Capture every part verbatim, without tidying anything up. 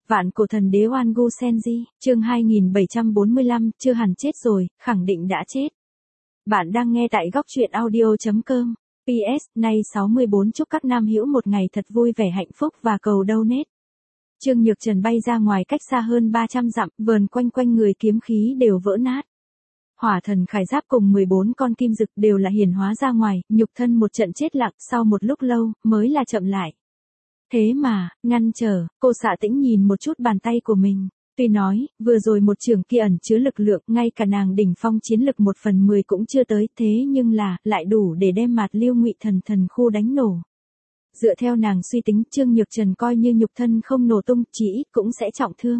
Vạn cổ thần đế Oan Gu Senji, chương hai nghìn bảy trăm bốn mươi lăm, chưa hẳn chết rồi, khẳng định đã chết. Bạn đang nghe tại góc truyện audio.com. pê ét, nay sáu mươi bốn chúc các nam hữu một ngày thật vui vẻ hạnh phúc và cầu donate. Trương Nhược Trần bay ra ngoài cách xa hơn ba trăm dặm, vờn quanh quanh người kiếm khí đều vỡ nát. Hỏa thần khải giáp cùng mười bốn con kim dực đều là hiển hóa ra ngoài, nhục thân một trận chết lặng, sau một lúc lâu, mới là chậm lại. Thế mà, ngăn trở, cô Xạ Tĩnh nhìn một chút bàn tay của mình. Tuy nói, vừa rồi một trường kia ẩn chứa lực lượng, ngay cả nàng đỉnh phong chiến lực một phần mười cũng chưa tới, thế nhưng là, lại đủ để đem Mạt Lưu Ngụy Thần thần khu đánh nổ. Dựa theo nàng suy tính, Trương Nhược Trần coi như nhục thân không nổ tung, chỉ ít cũng sẽ trọng thương.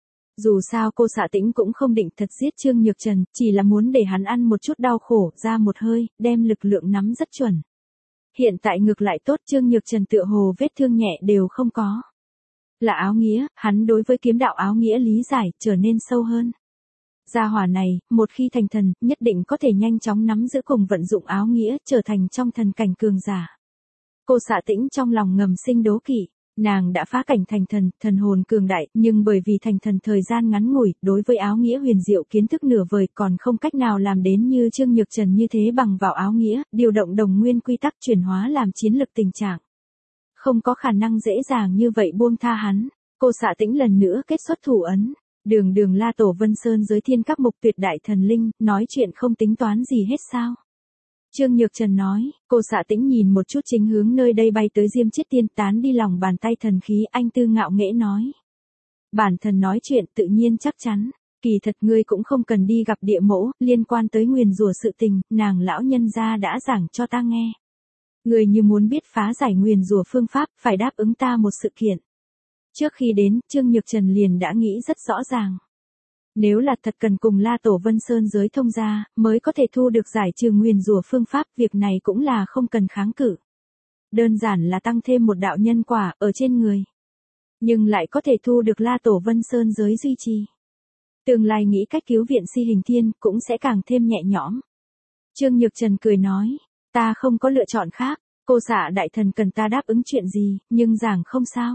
Dù sao cô Xạ Tĩnh cũng không định thật giết Trương Nhược Trần, chỉ là muốn để hắn ăn một chút đau khổ, ra một hơi, đem lực lượng nắm rất chuẩn. Hiện tại ngược lại tốt, Trương Nhược Trần tựa hồ vết thương nhẹ đều không có. Là áo nghĩa, hắn đối với kiếm đạo áo nghĩa lý giải, trở nên sâu hơn. Gia hỏa này, một khi thành thần, nhất định có thể nhanh chóng nắm giữ cùng vận dụng áo nghĩa, trở thành trong thần cảnh cường giả. Cô Xạ Tĩnh trong lòng ngầm sinh đố kỵ. Nàng đã phá cảnh thành thần, thần hồn cường đại, nhưng bởi vì thành thần thời gian ngắn ngủi, đối với áo nghĩa huyền diệu kiến thức nửa vời còn không cách nào làm đến như Trương Nhược Trần như thế bằng vào áo nghĩa, điều động đồng nguyên quy tắc chuyển hóa làm chiến lực tình trạng. Không có khả năng dễ dàng như vậy buông tha hắn. Cô Xạ Tĩnh lần nữa kết xuất thủ ấn. Đường đường La Tổ Vân Sơn giới thiên các mục tuyệt đại thần linh, nói chuyện không tính toán gì hết sao? Trương Nhược Trần nói, cô Xạ Tĩnh nhìn một chút chính hướng nơi đây bay tới Diêm Chiết Tiên, tán đi lòng bàn tay thần khí, anh tư ngạo nghễ nói. Bản thần nói chuyện tự nhiên chắc chắn, kỳ thật ngươi cũng không cần đi gặp địa mẫu, liên quan tới nguyền rủa sự tình, nàng lão nhân gia đã giảng cho ta nghe. Ngươi như muốn biết phá giải nguyền rủa phương pháp, phải đáp ứng ta một sự kiện. Trước khi đến, Trương Nhược Trần liền đã nghĩ rất rõ ràng. Nếu là thật cần cùng La Tổ Vân Sơn giới thông gia, mới có thể thu được giải trừ nguyền rủa phương pháp, việc này cũng là không cần kháng cự. Đơn giản là tăng thêm một đạo nhân quả ở trên người. Nhưng lại có thể thu được La Tổ Vân Sơn giới duy trì. Tương lai nghĩ cách cứu viện Si Hình Thiên cũng sẽ càng thêm nhẹ nhõm. Trương Nhược Trần cười nói, ta không có lựa chọn khác, cô Xạ đại thần cần ta đáp ứng chuyện gì, nhưng giảng không sao.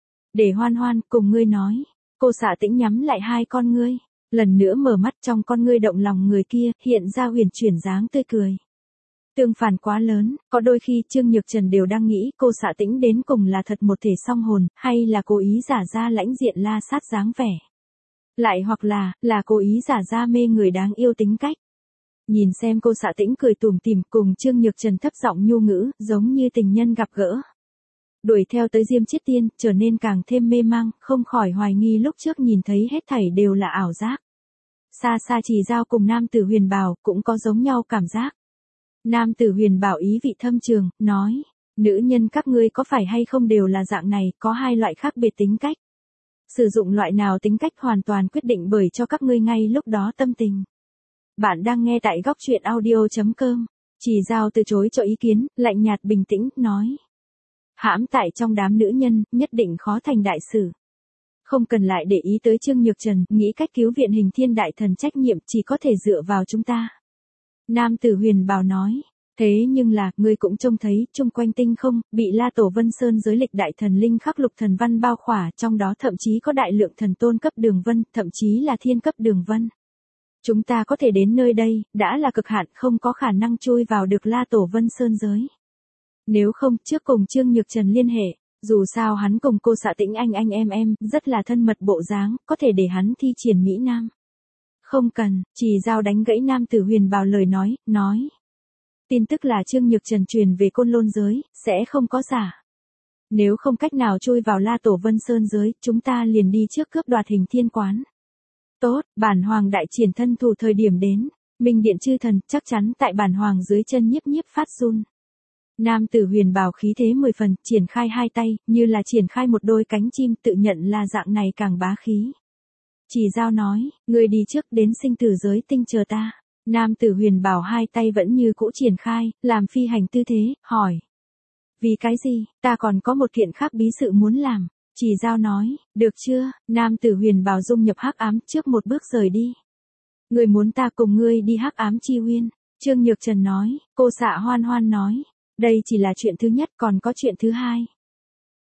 Để Hoan Hoan cùng ngươi nói. Cô Xạ Tĩnh nhắm lại hai con ngươi, lần nữa mở mắt, trong con ngươi động lòng người kia, hiện ra huyền chuyển dáng tươi cười. Tương phản quá lớn, có đôi khi Trương Nhược Trần đều đang nghĩ cô Xạ Tĩnh đến cùng là thật một thể song hồn, hay là cố ý giả ra lãnh diện la sát dáng vẻ. Lại hoặc là, là cố ý giả ra mê người đáng yêu tính cách. Nhìn xem cô Xạ Tĩnh cười tủm tỉm cùng Trương Nhược Trần thấp giọng nhu ngữ, giống như tình nhân gặp gỡ. Đuổi theo tới Diêm Chiết Tiên, trở nên càng thêm mê mang, không khỏi hoài nghi lúc trước nhìn thấy hết thảy đều là ảo giác. Xa xa Chỉ Dao cùng Nam Tử Huyền Bảo cũng có giống nhau cảm giác. Nam Tử Huyền Bảo ý vị thâm trường, nói, nữ nhân các ngươi có phải hay không đều là dạng này, có hai loại khác biệt tính cách. Sử dụng loại nào tính cách hoàn toàn quyết định bởi cho các ngươi ngay lúc đó tâm tình. Bạn đang nghe tại góc truyện audio.com. Chỉ Dao từ chối cho ý kiến, lạnh nhạt bình tĩnh, nói. Hãm tại trong đám nữ nhân, nhất định khó thành đại sự. Không cần lại để ý tới Trương Nhược Trần, nghĩ cách cứu viện Hình Thiên đại thần trách nhiệm chỉ có thể dựa vào chúng ta. Nam Tử Huyền Bảo nói, thế nhưng là, ngươi cũng trông thấy, chung quanh tinh không, bị La Tổ Vân Sơn giới lịch đại thần linh khắc lục thần văn bao khỏa, trong đó thậm chí có đại lượng thần tôn cấp đường vân, thậm chí là thiên cấp đường vân. Chúng ta có thể đến nơi đây, đã là cực hạn, không có khả năng chui vào được La Tổ Vân Sơn giới. Nếu không, trước cùng Trương Nhược Trần liên hệ, dù sao hắn cùng cô Xạ Tĩnh anh anh em em, rất là thân mật bộ dáng, có thể để hắn thi triển Mỹ Nam. Không cần, Chỉ Dao đánh gãy Nam Tử Huyền Bảo lời nói, nói. Tin tức là Trương Nhược Trần truyền về Côn Lôn giới, sẽ không có giả. Nếu không cách nào chui vào La Tổ Vân Sơn giới, chúng ta liền đi trước cướp đoạt Hình Thiên quán. Tốt, bản hoàng đại triển thân thủ thời điểm đến, Minh Điện chư thần, chắc chắn tại bản hoàng dưới chân nhiếp nhiếp phát run. Nam Tử Huyền Bảo khí thế mười phần, triển khai hai tay, như là triển khai một đôi cánh chim, tự nhận là dạng này càng bá khí. Chỉ Dao nói, ngươi đi trước đến sinh tử giới tinh chờ ta. Nam Tử Huyền Bảo hai tay vẫn như cũ triển khai, làm phi hành tư thế, hỏi. Vì cái gì, ta còn có một kiện khác bí sự muốn làm. Chỉ Dao nói, được chưa, Nam Tử Huyền Bảo dung nhập hắc ám trước một bước rời đi. Ngươi muốn ta cùng ngươi đi hắc ám chi huyên. Trương Nhược Trần nói, cô Xạ Hoan Hoan nói. Đây chỉ là chuyện thứ nhất, còn có chuyện thứ hai.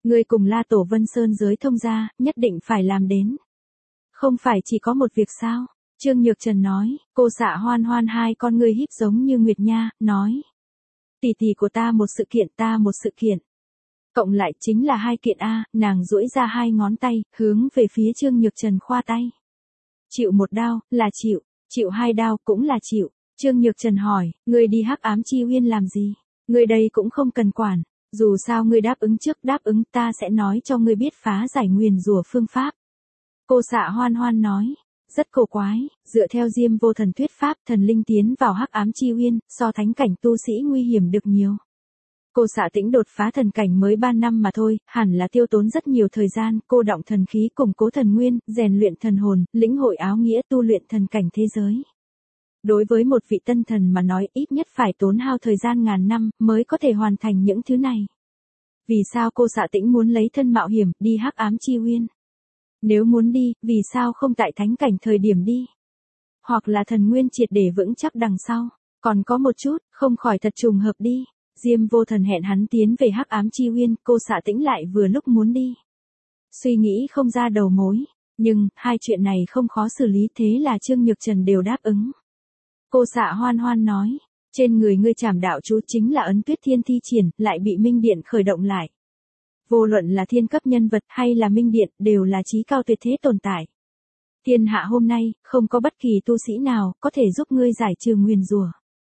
Ngươi cùng La Tổ Vân Sơn giới thông gia, nhất định phải làm đến. Không phải chỉ có một việc sao? Trương Nhược Trần nói, cô Dạ Hoan Hoan hai con ngươi híp giống như nguyệt nha, nói. Tỷ tỷ của ta một sự kiện ta một sự kiện. Cộng lại chính là hai kiện A, nàng duỗi ra hai ngón tay, hướng về phía Trương Nhược Trần khoa tay. Chịu một đao, là chịu, chịu hai đao cũng là chịu. Trương Nhược Trần hỏi, ngươi đi Hắc Ám Chi Uyên làm gì? Ngươi đây cũng không cần quản, dù sao ngươi đáp ứng trước đáp ứng ta sẽ nói cho ngươi biết phá giải nguyền rủa phương pháp. Cô Dạ Hoan Hoan nói, rất cổ quái, dựa theo Diêm Vô Thần thuyết pháp thần linh tiến vào Hắc Ám Chi Uyên, so thánh cảnh tu sĩ nguy hiểm được nhiều. Cô Xạ Tĩnh đột phá thần cảnh mới ba năm mà thôi, hẳn là tiêu tốn rất nhiều thời gian, cô động thần khí củng cố thần nguyên, rèn luyện thần hồn, lĩnh hội áo nghĩa tu luyện thần cảnh thế giới. Đối với một vị tân thần mà nói ít nhất phải tốn hao thời gian ngàn năm mới có thể hoàn thành những thứ này. Vì sao cô Xạ Tĩnh muốn lấy thân mạo hiểm đi Hắc Ám Chi Uyên? Nếu muốn đi, vì sao không tại thánh cảnh thời điểm đi? Hoặc là thần nguyên triệt để vững chắc đằng sau, còn có một chút, không khỏi thật trùng hợp đi. Diêm Vô Thần hẹn hắn tiến về Hắc Ám Chi Uyên, cô Xạ Tĩnh lại vừa lúc muốn đi. Suy nghĩ không ra đầu mối, nhưng hai chuyện này không khó xử lý, thế là Trương Nhược Trần đều đáp ứng. Cô Xạ Hoan Hoan nói, trên người ngươi Trảm Đạo chú chính là ấn Tuyết Thiên thi triển, lại bị Minh Điện khởi động lại. Vô luận là thiên cấp nhân vật hay là Minh Điện đều là chí cao tuyệt thế tồn tại. Thiên hạ hôm nay, không có bất kỳ tu sĩ nào có thể giúp ngươi giải trừ nguyền rủa.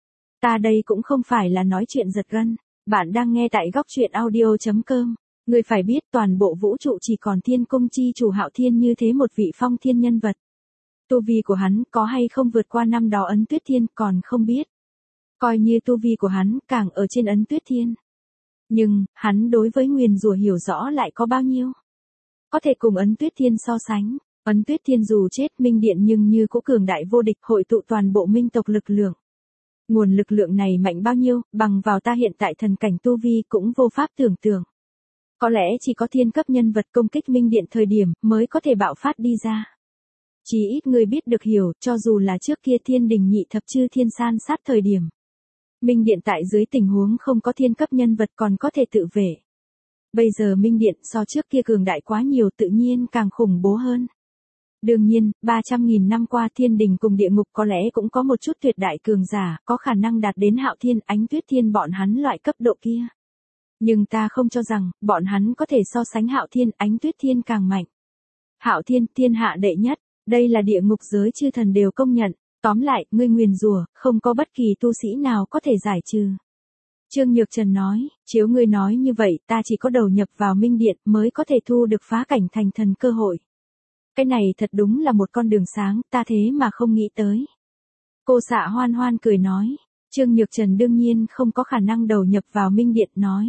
Ta đây cũng không phải là nói chuyện giật gân, bạn đang nghe tại góc truyện audio chấm com. Ngươi phải biết toàn bộ vũ trụ chỉ còn Thiên Cung chi chủ Hạo Thiên như thế một vị phong thiên nhân vật. Tu vi của hắn có hay không vượt qua năm đó ấn Tuyết Thiên còn không biết. Coi như tu vi của hắn càng ở trên ấn Tuyết Thiên. Nhưng, hắn đối với nguyền rủa hiểu rõ lại có bao nhiêu? Có thể cùng ấn Tuyết Thiên so sánh, ấn Tuyết Thiên dù chết Minh Điện nhưng như cũ cường đại vô địch hội tụ toàn bộ minh tộc lực lượng. Nguồn lực lượng này mạnh bao nhiêu, bằng vào ta hiện tại thần cảnh tu vi cũng vô pháp tưởng tượng. Có lẽ chỉ có thiên cấp nhân vật công kích Minh Điện thời điểm mới có thể bạo phát đi ra. Chỉ ít người biết được hiểu, cho dù là trước kia Thiên Đình nhị thập chư thiên san sát thời điểm. Minh Điện tại dưới tình huống không có thiên cấp nhân vật còn có thể tự vệ. Bây giờ Minh Điện so trước kia cường đại quá nhiều tự nhiên càng khủng bố hơn. Đương nhiên, ba trăm nghìn năm qua Thiên Đình cùng địa ngục có lẽ cũng có một chút tuyệt đại cường giả, có khả năng đạt đến Hạo Thiên, Ánh Tuyết Thiên bọn hắn loại cấp độ kia. Nhưng ta không cho rằng, bọn hắn có thể so sánh Hạo Thiên, Ánh Tuyết Thiên càng mạnh. Hạo Thiên, thiên hạ đệ nhất, đây là địa ngục giới chư thần đều công nhận. Tóm lại, ngươi nguyền rủa, không có bất kỳ tu sĩ nào có thể giải trừ. Trương Nhược Trần nói, chiếu ngươi nói như vậy, ta chỉ có đầu nhập vào Minh Điện mới có thể thu được phá cảnh thành thần cơ hội. Cái này thật đúng là một con đường sáng, ta thế mà không nghĩ tới. Cô Xạ Hoan Hoan cười nói, Trương Nhược Trần đương nhiên không có khả năng đầu nhập vào Minh Điện nói.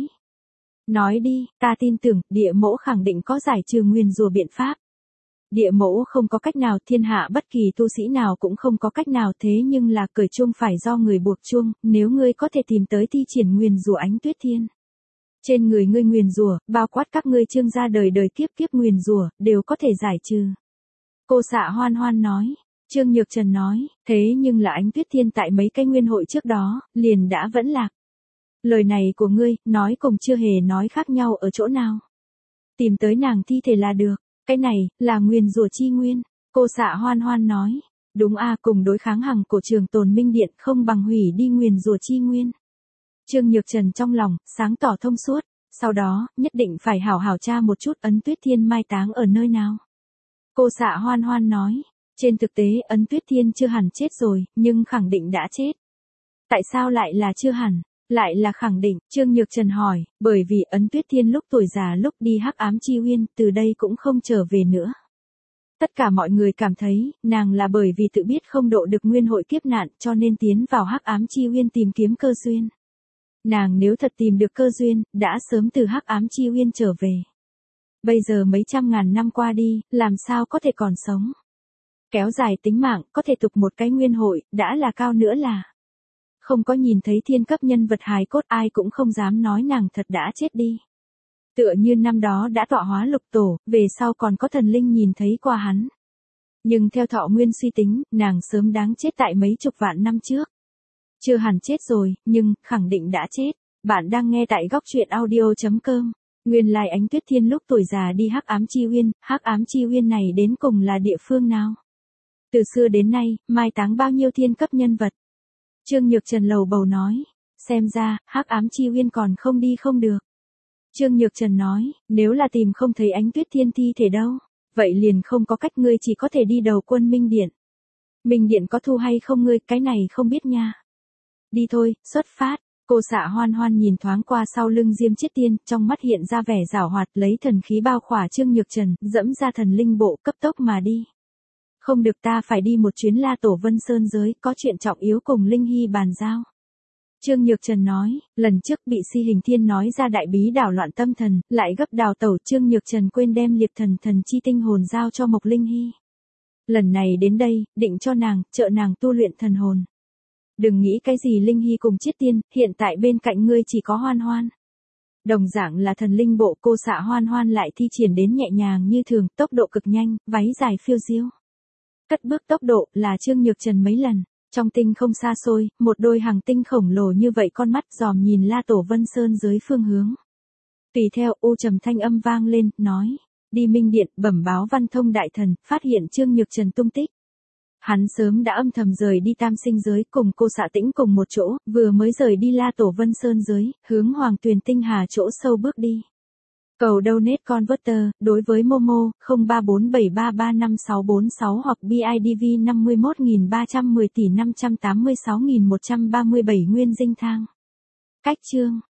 Nói đi, ta tin tưởng, địa mẫu khẳng định có giải trừ nguyền rủa biện pháp. Địa mẫu không có cách nào, thiên hạ bất kỳ tu sĩ nào cũng không có cách nào, thế nhưng là cởi chuông phải do người buộc chuông, nếu ngươi có thể tìm tới thi triển nguyền rủa Ánh Tuyết Thiên. Trên người ngươi nguyền rủa, bao quát các ngươi Trương gia đời đời kiếp kiếp nguyền rủa, đều có thể giải trừ. Cô Xạ Hoan Hoan nói, Trương Nhược Trần nói, thế nhưng là Ánh Tuyết Thiên tại mấy cái nguyên hội trước đó, liền đã vẫn lạc. Lời này của ngươi, nói cùng chưa hề nói khác nhau ở chỗ nào. Tìm tới nàng thi thể là được. Cái này, là nguyền rủa chi nguyên. Cô Xạ Hoan Hoan nói. Đúng a, cùng đối kháng hằng cổ trường tồn Minh Điện không bằng hủy đi nguyền rủa chi nguyên. Trương Nhược Trần trong lòng, sáng tỏ thông suốt. Sau đó, nhất định phải hảo hảo tra một chút ấn Tuyết Thiên mai táng ở nơi nào. Cô Xạ Hoan Hoan nói. Trên thực tế ấn Tuyết Thiên chưa hẳn chết rồi, nhưng khẳng định đã chết. Tại sao lại là chưa hẳn? Lại là khẳng định, Trương Nhược Trần hỏi, bởi vì ấn Tuyết Thiên lúc tuổi già lúc đi Hắc Ám Chi Uyên, từ đây cũng không trở về nữa. Tất cả mọi người cảm thấy, nàng là bởi vì tự biết không độ được nguyên hội kiếp nạn cho nên tiến vào Hắc Ám Chi Uyên tìm kiếm cơ duyên. Nàng nếu thật tìm được cơ duyên, đã sớm từ Hắc Ám Chi Uyên trở về. Bây giờ mấy trăm ngàn năm qua đi, làm sao có thể còn sống. Kéo dài tính mạng, có thể tục một cái nguyên hội, đã là cao nữa là. Không có nhìn thấy thiên cấp nhân vật hài cốt ai cũng không dám nói nàng thật đã chết đi. Tựa như năm đó đã tọa hóa lục tổ, về sau còn có thần linh nhìn thấy qua hắn. Nhưng theo thọ nguyên suy tính, nàng sớm đáng chết tại mấy chục vạn năm trước. Chưa hẳn chết rồi, nhưng khẳng định đã chết. Bạn đang nghe tại góc truyện audio chấm com. Nguyên lai Ánh Tuyết Thiên lúc tuổi già đi Hắc Ám Chi Uyên, Hắc Ám Chi Uyên này đến cùng là địa phương nào? Từ xưa đến nay, mai táng bao nhiêu thiên cấp nhân vật? Trương Nhược Trần lầu bầu nói, xem ra, Hắc Ám Chi Uyên còn không đi không được. Trương Nhược Trần nói, nếu là tìm không thấy Ánh Tuyết Thiên thi thể đâu, vậy liền không có cách, ngươi chỉ có thể đi đầu quân Minh Điện. Minh Điện có thu hay không ngươi, cái này không biết nha. Đi thôi, xuất phát. Cô Xạ Hoan Hoan nhìn thoáng qua sau lưng Diêm Chiết Tiên, trong mắt hiện ra vẻ giảo hoạt, lấy thần khí bao khỏa Trương Nhược Trần, dẫm ra thần linh bộ, cấp tốc mà đi. Không được, ta phải đi một chuyến La Tổ Vân Sơn giới, có chuyện trọng yếu cùng Linh Hy bàn giao. Trương Nhược Trần nói, lần trước bị Si Hình Thiên nói ra đại bí đảo loạn tâm thần, lại gấp đào tẩu, Trương Nhược Trần quên đem liệp thần thần chi tinh hồn giao cho Mộc Linh Hy. Lần này đến đây, định cho nàng, trợ nàng tu luyện thần hồn. Đừng nghĩ cái gì Linh Hy cùng Chiết Tiên, hiện tại bên cạnh ngươi chỉ có Hoan Hoan. Đồng dạng là thần linh bộ, cô Xạ Hoan Hoan lại thi triển đến nhẹ nhàng như thường, tốc độ cực nhanh, váy dài phiêu diêu. Cất bước tốc độ là Trương Nhược Trần mấy lần, trong tinh không xa xôi, một đôi hàng tinh khổng lồ như vậy con mắt dòm nhìn La Tổ Vân Sơn dưới phương hướng. Tùy theo u trầm thanh âm vang lên, nói, đi Minh Điện, bẩm báo Văn Thông đại thần, phát hiện Trương Nhược Trần tung tích. Hắn sớm đã âm thầm rời đi Tam Sinh giới, cùng cô Xạ Tĩnh cùng một chỗ, vừa mới rời đi La Tổ Vân Sơn giới, hướng Hoàng Tuyền Tinh Hà chỗ sâu bước đi. Cầu donate converter, đối với Momo, không ba bốn bảy ba ba năm sáu bốn sáu hoặc bê i đê vê năm mươi mốt nghìn ba trăm mười tỷ năm trăm tám mươi sáu nghìn một trăm ba mươi bảy nguyên dinh thang. Cách chương